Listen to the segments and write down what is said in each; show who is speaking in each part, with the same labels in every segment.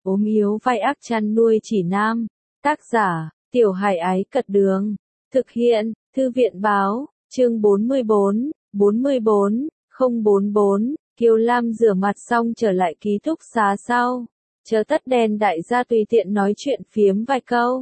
Speaker 1: ốm yếu vai ác chăn nuôi chỉ nam. Tác giả, Tiểu Hải Ái Cật Đường. Thực hiện, Thư viện Báo, chương 44, 044, Kiều Lam rửa mặt xong trở lại ký túc xá sau. Chớ tắt đèn đại gia tùy tiện nói chuyện phiếm vài câu.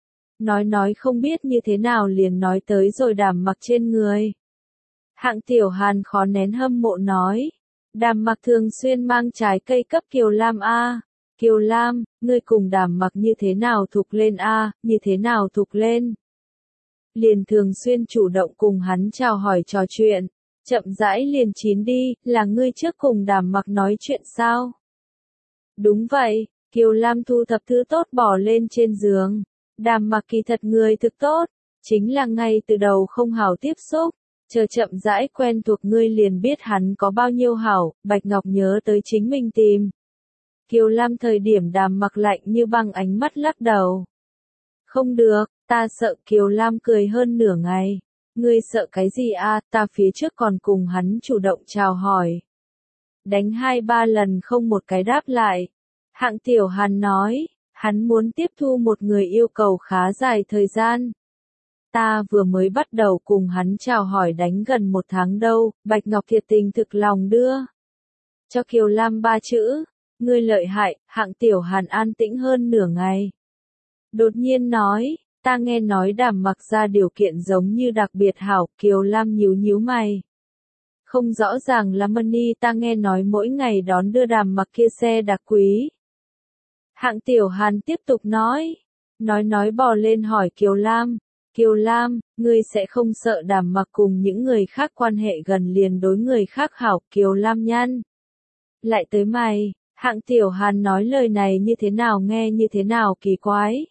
Speaker 1: Nói không biết như thế nào liền nói tới rồi Đàm Mặc trên người. Hạng Tiểu Hàn khó nén hâm mộ nói. Đàm Mặc thường xuyên mang trái cây cấp Kiều Lam a. Kiều Lam, ngươi cùng Đàm Mặc như thế nào thục lên a, như thế nào thục lên. Liền thường xuyên chủ động cùng hắn chào hỏi trò chuyện. Chậm rãi liền chín đi, là ngươi trước cùng Đàm Mặc nói chuyện sao? Đúng vậy, Kiều Lam thu thập thứ tốt bỏ lên trên giường. Đàm Mặc kỳ thật người thực tốt, chính là ngay từ đầu không hảo tiếp xúc, chờ chậm rãi quen thuộc ngươi liền biết hắn có bao nhiêu hảo, Bạch Ngọc nhớ tới chính mình tìm. Kiều Lam thời điểm Đàm Mặc lạnh như băng ánh mắt lắc đầu. Không được, ta sợ. Kiều Lam cười hơn nửa ngày. Ngươi sợ cái gì a? Ta phía trước còn cùng hắn chủ động chào hỏi. Đánh 2-3 lần không một cái đáp lại. Hạng Tiểu Hàn nói, hắn muốn tiếp thu một người yêu cầu khá dài thời gian. Ta vừa mới bắt đầu cùng hắn chào hỏi đánh gần 1 tháng đâu. Bạch Ngọc thiệt tình thực lòng đưa cho Kiều Lam 3 chữ. Ngươi lợi hại. Hạng Tiểu Hàn an tĩnh hơn nửa ngày. Đột nhiên nói, ta nghe nói Đàm Mặc ra điều kiện giống như đặc biệt hảo. Kiều Lam nhíu mày. Không rõ ràng là money, ta nghe nói mỗi ngày đón đưa Đàm Mặc kia xe đặc quý. Hạng Tiểu Hàn tiếp tục nói bò lên hỏi Kiều Lam. Kiều Lam, ngươi sẽ không sợ Đàm Mặc cùng những người khác quan hệ gần liền đối người khác hảo? Kiều Lam nhăn lại tới mày. Hạng Tiểu Hàn nói lời này như thế nào nghe như thế nào kỳ quái.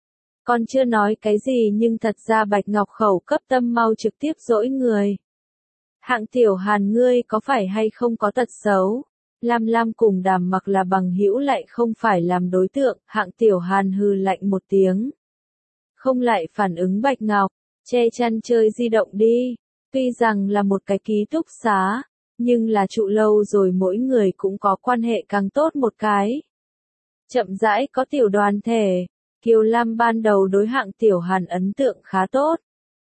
Speaker 1: Còn chưa nói cái gì nhưng thật ra Bạch Ngọc khẩu cấp tâm mau trực tiếp dỗi người. Hạng Tiểu Hàn, ngươi có phải hay không có tật xấu? Lam cùng Đàm Mặc là bằng hữu lại không phải làm đối tượng. Hạng Tiểu Hàn hừ lạnh một tiếng. Không lại phản ứng Bạch Ngọc, che chăn chơi di động đi. Tuy rằng là một cái ký túc xá, nhưng là trụ lâu rồi mỗi người cũng có quan hệ càng tốt một cái. Chậm rãi có tiểu đoàn thể. Kiều Lam ban đầu đối Hạng Tiểu Hàn ấn tượng khá tốt.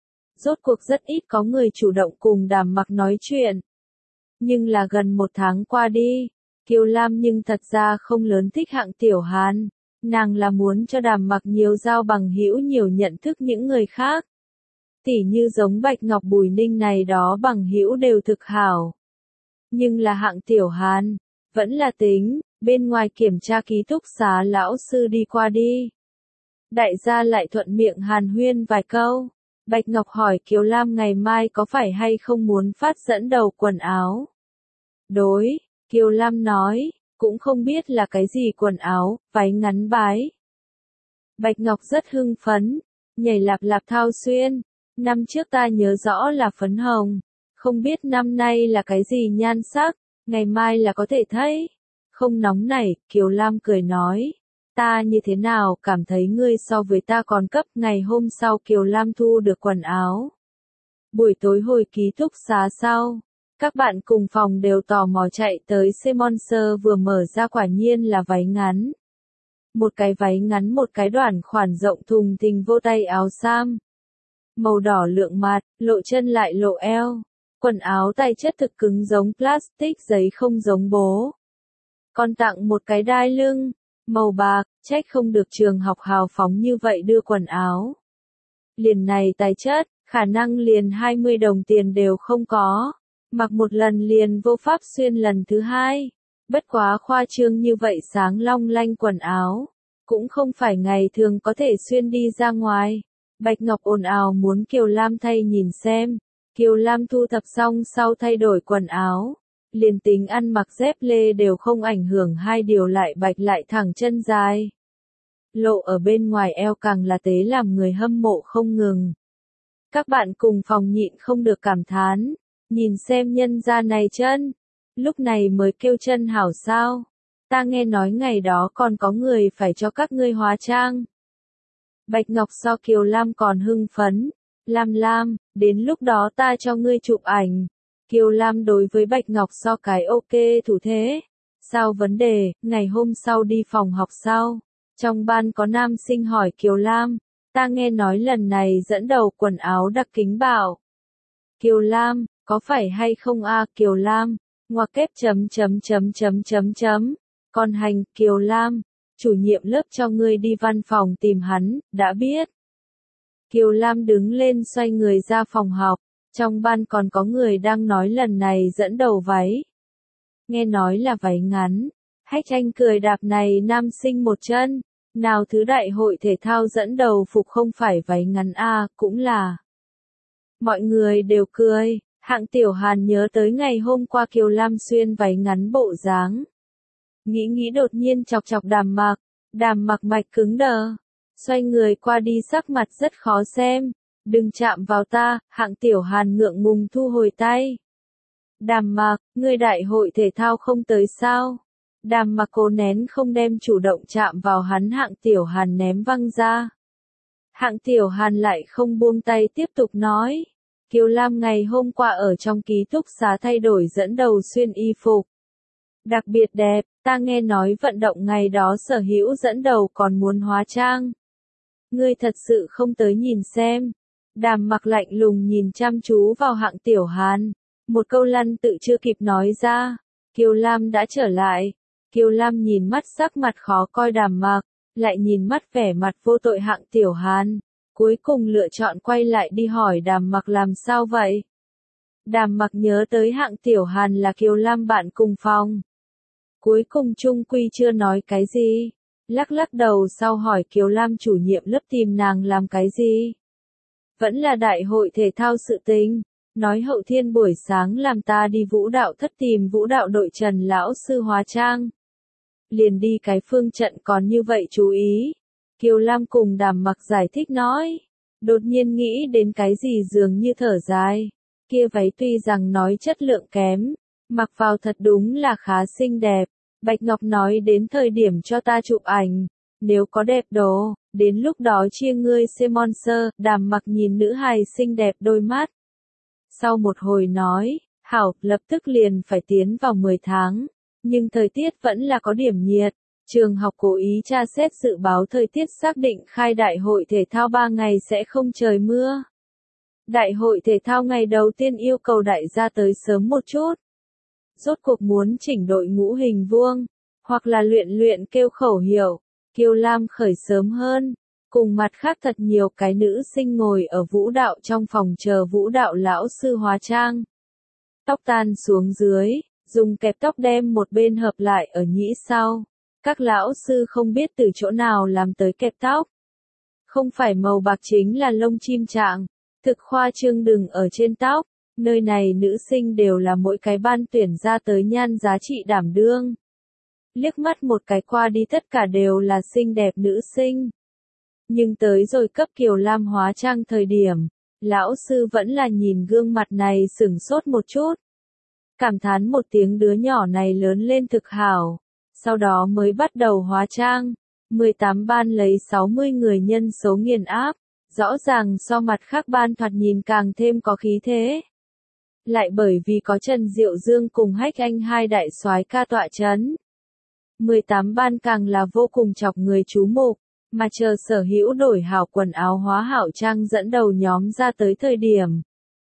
Speaker 1: Rốt cuộc rất ít có người chủ động cùng Đàm Mặc nói chuyện. Nhưng là gần 1 tháng qua đi, Kiều Lam nhưng thật ra không lớn thích Hạng Tiểu Hàn. Nàng là muốn cho Đàm Mặc nhiều giao bằng hữu, nhiều nhận thức những người khác. Tỉ như giống Bạch Ngọc Bùi Ninh này đó bằng hữu đều thực hảo. Nhưng là Hạng Tiểu Hàn, vẫn là tính, bên ngoài kiểm tra ký túc xá lão sư đi qua đi. Đại gia lại thuận miệng hàn huyên vài câu. Bạch Ngọc hỏi Kiều Lam ngày mai có phải hay không muốn phát dẫn đầu quần áo. Đối, Kiều Lam nói, cũng không biết là cái gì quần áo, váy ngắn bái. Bạch Ngọc rất hưng phấn, nhảy lạp thao xuyên. Năm trước ta nhớ rõ là phấn hồng, không biết năm nay là cái gì nhan sắc, ngày mai là có thể thấy. Không nóng nảy, Kiều Lam cười nói. Ta như thế nào cảm thấy ngươi so với ta còn cấp. Ngày hôm sau Kiều Lam thu được quần áo. Buổi tối hồi ký túc xá sau, các bạn cùng phòng đều tò mò chạy tới Semonster vừa mở ra, quả nhiên là váy ngắn. Một cái váy ngắn, một cái đoạn khoản rộng thùng thình vô tay áo sam. Màu đỏ lượng mạt, lộ chân lại lộ eo. Quần áo tay chất thực cứng giống plastic giấy không giống bố. Còn tặng một cái đai lưng, màu bạc, trách không được trường học hào phóng như vậy đưa quần áo. Liền này tài chất, khả năng liền 20 đồng tiền đều không có. Mặc một lần liền vô pháp xuyên lần thứ hai. Bất quá khoa trương như vậy sáng long lanh quần áo, cũng không phải ngày thường có thể xuyên đi ra ngoài. Bạch Ngọc ồn ào muốn Kiều Lam thay nhìn xem. Kiều Lam thu thập xong sau thay đổi quần áo. Liền tính ăn mặc dép lê đều không ảnh hưởng, hai điều lại bạch lại thẳng chân dài. Lộ ở bên ngoài eo càng là tế làm người hâm mộ không ngừng. Các bạn cùng phòng nhịn không được cảm thán. Nhìn xem nhân gia này chân. Lúc này mới kêu chân hảo sao. Ta nghe nói ngày đó còn có người phải cho các ngươi hóa trang. Bạch Ngọc so Kiều Lam còn hưng phấn. Lam, đến lúc đó ta cho ngươi chụp ảnh. Kiều Lam đối với Bạch Ngọc so cái ok thủ thế. Sao vấn đề, ngày hôm sau đi phòng học sau. Trong ban có nam sinh hỏi Kiều Lam, ta nghe nói lần này dẫn đầu quần áo đặc kính bảo. Kiều Lam, có phải hay không a? Kiều Lam, ngoặc kép chấm. Còn hành, Kiều Lam, chủ nhiệm lớp cho ngươi đi văn phòng tìm hắn, đã biết. Kiều Lam đứng lên xoay người ra phòng học, trong ban còn có người đang nói lần này dẫn đầu váy. Nghe nói là váy ngắn, Hách Anh cười đạp này nam sinh một chân, nào thứ đại hội thể thao dẫn đầu phục không phải váy ngắn a, cũng là. Mọi người đều cười, Hạng Tiểu Hàn nhớ tới ngày hôm qua Kiều Lam xuyên váy ngắn bộ dáng. Nghĩ đột nhiên chọc chọc Đàm Mặc mạch cứng đờ, xoay người qua đi sắc mặt rất khó xem, đừng chạm vào ta, Hạng Tiểu Hàn ngượng ngùng thu hồi tay. Đàm Mặc, ngươi đại hội thể thao không tới sao? Đàm Mặc cố nén không đem chủ động chạm vào hắn, Hạng Tiểu Hàn ném văng ra. Hạng Tiểu Hàn lại không buông tay tiếp tục nói. Kiều Lam ngày hôm qua ở trong ký túc xá thay đổi dẫn đầu xuyên y phục. Đặc biệt đẹp, ta nghe nói vận động ngày đó Sở Hữu dẫn đầu còn muốn hóa trang. Ngươi thật sự không tới nhìn xem. Đàm Mặc lạnh lùng nhìn chăm chú vào Hạng Tiểu Hàn. Một câu lăn tự chưa kịp nói ra. Kiều Lam đã trở lại. Kiều Lam nhìn mắt sắc mặt khó coi Đàm Mặc, lại nhìn mắt vẻ mặt vô tội Hạng Tiểu Hàn. Cuối cùng lựa chọn quay lại đi hỏi Đàm Mặc làm sao vậy. Đàm Mặc nhớ tới Hạng Tiểu Hàn là Kiều Lam bạn cùng phòng. Cuối cùng chung quy chưa nói cái gì. Lắc đầu sau hỏi Kiều Lam chủ nhiệm lớp tìm nàng làm cái gì. Vẫn là đại hội thể thao sự tình. Nói hậu thiên buổi sáng làm ta đi vũ đạo thất tìm vũ đạo đội Trần lão sư hóa trang. Liền đi cái phương trận còn như vậy chú ý. Kiều Lam cùng Đàm Mặc giải thích nói. Đột nhiên nghĩ đến cái gì dường như thở dài. Kia váy tuy rằng nói chất lượng kém, mặc vào thật đúng là khá xinh đẹp. Bạch Ngọc nói đến thời điểm cho ta chụp ảnh. Nếu có đẹp đồ, đến lúc đó chia ngươi sponsor. Đàm Mặc nhìn nữ hài xinh đẹp đôi mắt. Sau một hồi nói, hảo, lập tức liền phải tiến vào 10 tháng. Nhưng thời tiết vẫn là có điểm nhiệt. Trường học cố ý tra xét dự báo thời tiết xác định khai đại hội thể thao 3 ngày sẽ không trời mưa. Đại hội thể thao ngày đầu tiên yêu cầu đại gia tới sớm một chút. Rốt cuộc muốn chỉnh đội ngũ hình vuông, hoặc là luyện kêu khẩu hiệu. Kiều Lam khởi sớm hơn, cùng mặt khác thật nhiều cái nữ sinh ngồi ở vũ đạo trong phòng chờ vũ đạo lão sư hóa trang. Tóc tan xuống dưới, dùng kẹp tóc đem một bên hợp lại ở nhĩ sau. Các lão sư không biết từ chỗ nào làm tới kẹp tóc. Không phải màu bạc chính là lông chim trạng, thực khoa trương đừng ở trên tóc. Nơi này nữ sinh đều là mỗi cái ban tuyển ra tới nhan giá trị đảm đương. Liếc mắt một cái qua đi tất cả đều là xinh đẹp nữ sinh. Nhưng tới rồi cấp Kiều Lam hóa trang thời điểm, lão sư vẫn là nhìn gương mặt này sửng sốt một chút. Cảm thán một tiếng đứa nhỏ này lớn lên thực hảo. Sau đó mới bắt đầu hóa trang. 18 ban lấy 60 người nhân số nghiền áp. Rõ ràng so mặt khác ban thoạt nhìn càng thêm có khí thế. Lại bởi vì có Trần Diệu Dương cùng Hách Anh hai đại soái ca tọa chấn. 18 ban càng là vô cùng chọc người chú mục. Mà chờ Sở Hữu đổi hảo quần áo hóa hảo trang dẫn đầu nhóm ra tới thời điểm.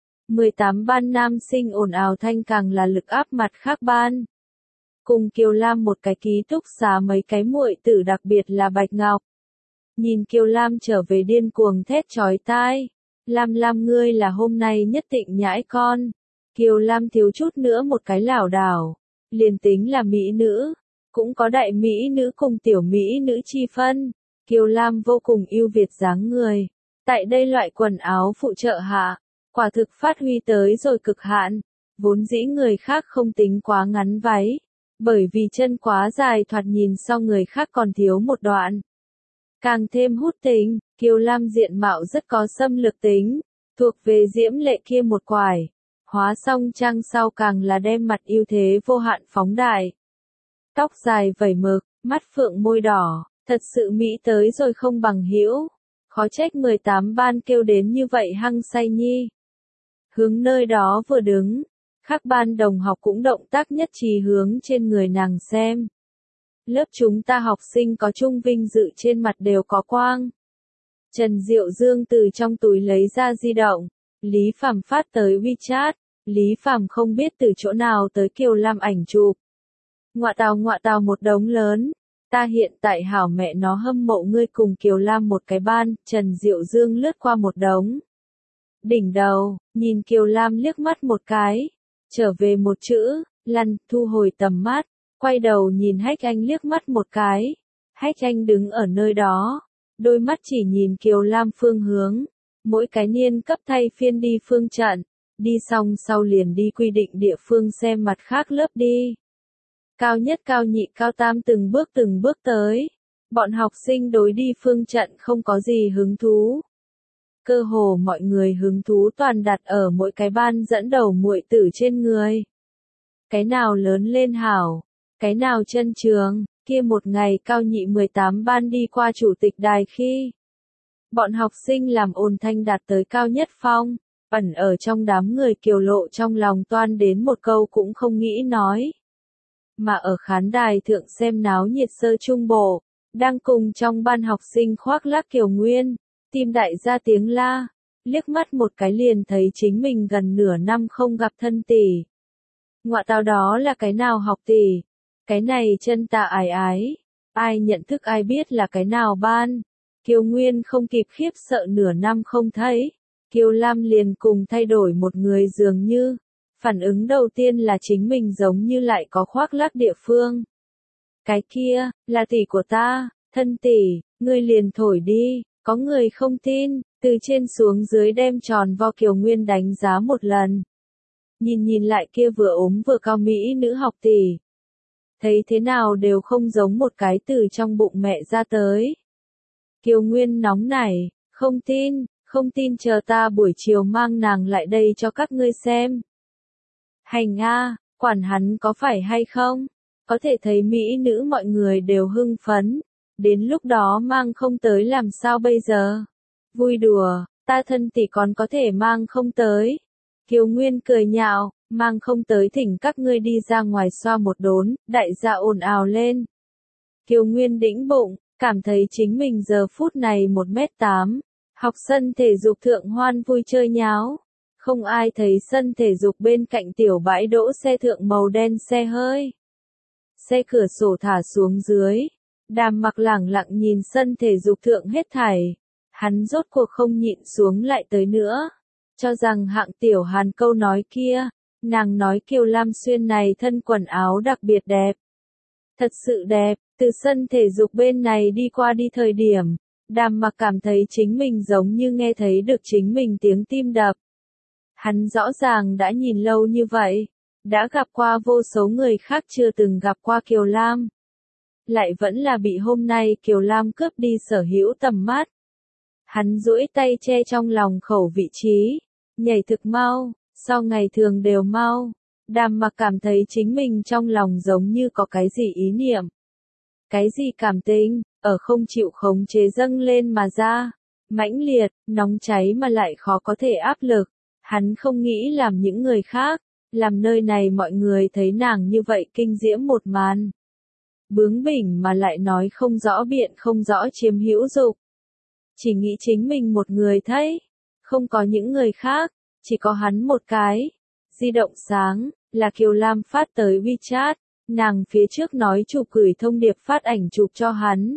Speaker 1: 18 ban nam sinh ồn ào thanh càng là lực áp mặt khác ban. Cùng Kiều Lam một cái ký túc xá mấy cái muội tử đặc biệt là Bạch Ngọc. Nhìn Kiều Lam trở về điên cuồng thét chói tai. Lam ngươi là hôm nay nhất định nhãi con. Kiều Lam thiếu chút nữa một cái lảo đảo. Liền tính là mỹ nữ. Cũng có đại mỹ nữ cùng tiểu mỹ nữ chi phân. Kiều Lam vô cùng ưu việt dáng người. Tại đây loại quần áo phụ trợ hạ. Quả thực phát huy tới rồi cực hạn. Vốn dĩ người khác không tính quá ngắn váy. Bởi vì chân quá dài thoạt nhìn so người khác còn thiếu một đoạn. Càng thêm hút tính, Kiều Lam diện mạo rất có xâm lược tính. Thuộc về diễm lệ kia một quải. Hóa xong trang sau càng là đem mặt ưu thế vô hạn phóng đại. Tóc dài vẩy mực, mắt phượng môi đỏ, thật sự mỹ tới rồi không bằng hữu. Khó trách 18 ban kêu đến như vậy hăng say nhi. Hướng nơi đó vừa đứng, Các ban đồng học cũng động tác nhất trí hướng trên người nàng xem. Lớp chúng ta học sinh có chung vinh dự trên mặt đều có quang. Trần Diệu Dương từ trong túi lấy ra di động. Lý Phàm phát tới WeChat. Lý Phàm không biết từ chỗ nào tới Kiều Lam ảnh chụp. Ngọa tào một đống lớn. Ta hiện tại hảo mẹ nó hâm mộ ngươi cùng Kiều Lam một cái ban. Trần Diệu Dương lướt qua một đống. Đỉnh đầu, nhìn Kiều Lam liếc mắt một cái. Trở về một chữ, lăn, thu hồi tầm mắt. Quay đầu nhìn Hách Anh liếc mắt một cái. Hách Anh đứng ở nơi đó. Đôi mắt chỉ nhìn Kiều Lam phương hướng. Mỗi cái niên cấp thay phiên đi phương trận. Đi xong sau liền đi quy định địa phương xem mặt khác lớp đi. Cao nhất cao nhị cao tam từng bước tới. Bọn học sinh đối đi phương trận không có gì hứng thú. Cơ hồ mọi người hứng thú toàn đặt ở mỗi cái ban dẫn đầu muội tử trên người. Cái nào lớn lên hảo, cái nào chân trường, kia một ngày cao nhị 18 ban đi qua chủ tịch đài khi. Bọn học sinh làm ồn thanh đạt tới cao nhất phong, ẩn ở trong đám người Kiều Lộ trong lòng toan đến một câu cũng không nghĩ nói. Mà ở khán đài thượng xem náo nhiệt sơ trung bộ, đang cùng trong ban học sinh khoác lác Kiều Nguyên, tim đại ra tiếng la, liếc mắt một cái liền thấy chính mình gần nửa năm không gặp thân tỷ. Ngọa tào đó là cái nào học tỷ, cái này chân tạ ái ái, ai nhận thức ai biết là cái nào ban. Kiều Nguyên không kịp khiếp sợ nửa năm không thấy, Kiều Lam liền cùng thay đổi một người dường như. Phản ứng đầu tiên là chính mình giống như lại có khoác lác địa phương. Cái kia, là tỷ của ta, thân tỷ, ngươi liền thổi đi, có người không tin, từ trên xuống dưới đem tròn vo Kiều Nguyên đánh giá một lần. Nhìn lại kia vừa ốm vừa cao mỹ nữ học tỷ. Thấy thế nào đều không giống một cái từ trong bụng mẹ ra tới. Kiều Nguyên nóng nảy, không tin chờ ta buổi chiều mang nàng lại đây cho các ngươi xem. Hành a, quản hắn có phải hay không? Có thể thấy mỹ nữ mọi người đều hưng phấn. Đến lúc đó mang không tới làm sao bây giờ? Vui đùa, ta thân tỷ còn có thể mang không tới. Kiều Nguyên cười nhạo, mang không tới thỉnh các ngươi đi ra ngoài xoa một đốn, đại gia ồn ào lên. Kiều Nguyên đĩnh bụng, cảm thấy chính mình giờ phút này 1m8, học sân thể dục thượng hoan vui chơi nháo. Không ai thấy sân thể dục bên cạnh tiểu bãi đỗ xe thượng màu đen xe hơi. Xe cửa sổ thả xuống dưới. Đàm Mặc lẳng lặng nhìn sân thể dục thượng hết thảy. Hắn rốt cuộc không nhịn xuống lại tới nữa. Cho rằng hạng tiểu Hàn câu nói kia. Nàng nói Kiều Lam Xuyên này thân quần áo đặc biệt đẹp. Thật sự đẹp, từ sân thể dục bên này đi qua đi thời điểm. Đàm Mặc cảm thấy chính mình giống như nghe thấy được chính mình tiếng tim đập. Hắn rõ ràng đã nhìn lâu như vậy, đã gặp qua vô số người khác chưa từng gặp qua Kiều Lam. Lại vẫn là bị hôm nay Kiều Lam cướp đi sở hữu tầm mắt. Hắn duỗi tay che trong lòng khẩu vị trí, nhảy thực mau, so ngày thường đều mau. Đàm Mặc cảm thấy chính mình trong lòng giống như có cái gì ý niệm. Cái gì cảm tình, ở không chịu khống chế dâng lên mà ra. Mãnh liệt, nóng cháy mà lại khó có thể áp lực. Hắn không nghĩ làm những người khác, làm nơi này mọi người thấy nàng như vậy kinh diễm một màn. Bướng bỉnh mà lại nói không rõ biện không rõ chiếm hữu dục. Chỉ nghĩ chính mình một người thấy, không có những người khác, chỉ có hắn một cái. Di động sáng, là Kiều Lam phát tới WeChat, nàng phía trước nói chụp gửi thông điệp phát ảnh chụp cho hắn.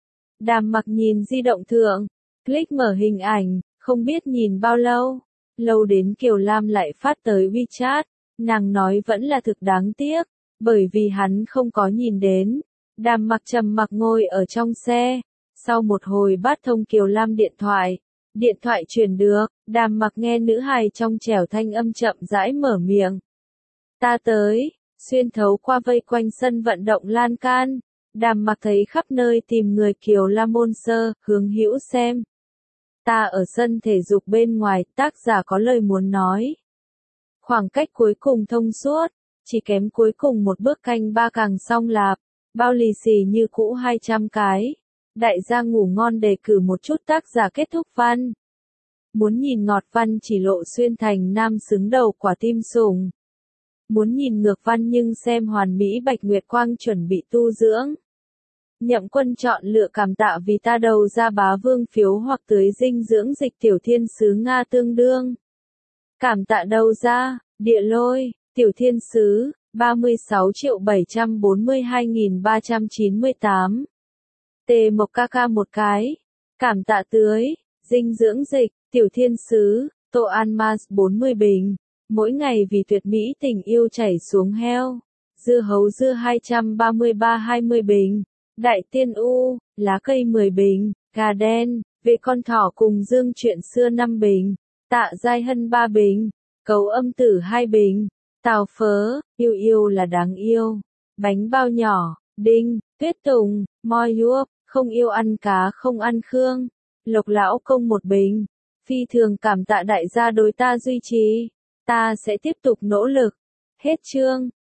Speaker 1: Đàm Mặc nhìn di động thượng, click mở hình ảnh, không biết nhìn bao lâu. Lâu đến Kiều Lam lại phát tới WeChat, nàng nói vẫn là thực đáng tiếc, bởi vì hắn không có nhìn đến. Đàm Mặc trầm mặc ngồi ở trong xe, sau một hồi bắt thông Kiều Lam điện thoại truyền được, Đàm Mặc nghe nữ hài trong trẻo thanh âm chậm rãi mở miệng. Ta tới, xuyên thấu qua vây quanh sân vận động lan can, Đàm Mặc thấy khắp nơi tìm người Kiều Lam môn sơ, hướng hữu xem. Ta ở sân thể dục bên ngoài, tác giả có lời muốn nói. Khoảng cách cuối cùng thông suốt, chỉ kém cuối cùng một bước canh ba càng xong lạp, bao lì xì như cũ 200 cái. Đại gia ngủ ngon đề cử một chút tác giả kết thúc văn. Muốn nhìn ngọt văn chỉ lộ xuyên thành nam xứng đầu quả tim sủng. Muốn nhìn ngược văn nhưng xem hoàn mỹ Bạch Nguyệt Quang chuẩn bị tu dưỡng. Nhậm Quân chọn lựa cảm tạ vì ta đầu ra bá vương phiếu hoặc tưới dinh dưỡng dịch tiểu thiên sứ Nga tương đương. Cảm tạ đầu ra, địa lôi, tiểu thiên sứ, 36.742.398. T Mộc KK một cái. Cảm tạ tưới, dinh dưỡng dịch, tiểu thiên sứ, Tô Almas 40 bình. Mỗi ngày vì tuyệt mỹ tình yêu chảy xuống heo. Dưa hấu dưa 233-20 bình. Đại tiên U, lá cây 10 bình. Gà đen, về con thỏ cùng dương chuyện xưa 5 bình. Tạ Giai Hân 3 bình. Cấu âm tử 2 bình. Tào phớ, yêu yêu là đáng yêu. Bánh bao nhỏ, đinh, tuyết tùng, moi yuop, không yêu ăn cá không ăn khương. Lộc lão công 1 bình. Phi thường cảm tạ đại gia đối ta duy trì. Ta sẽ tiếp tục nỗ lực. Hết chương.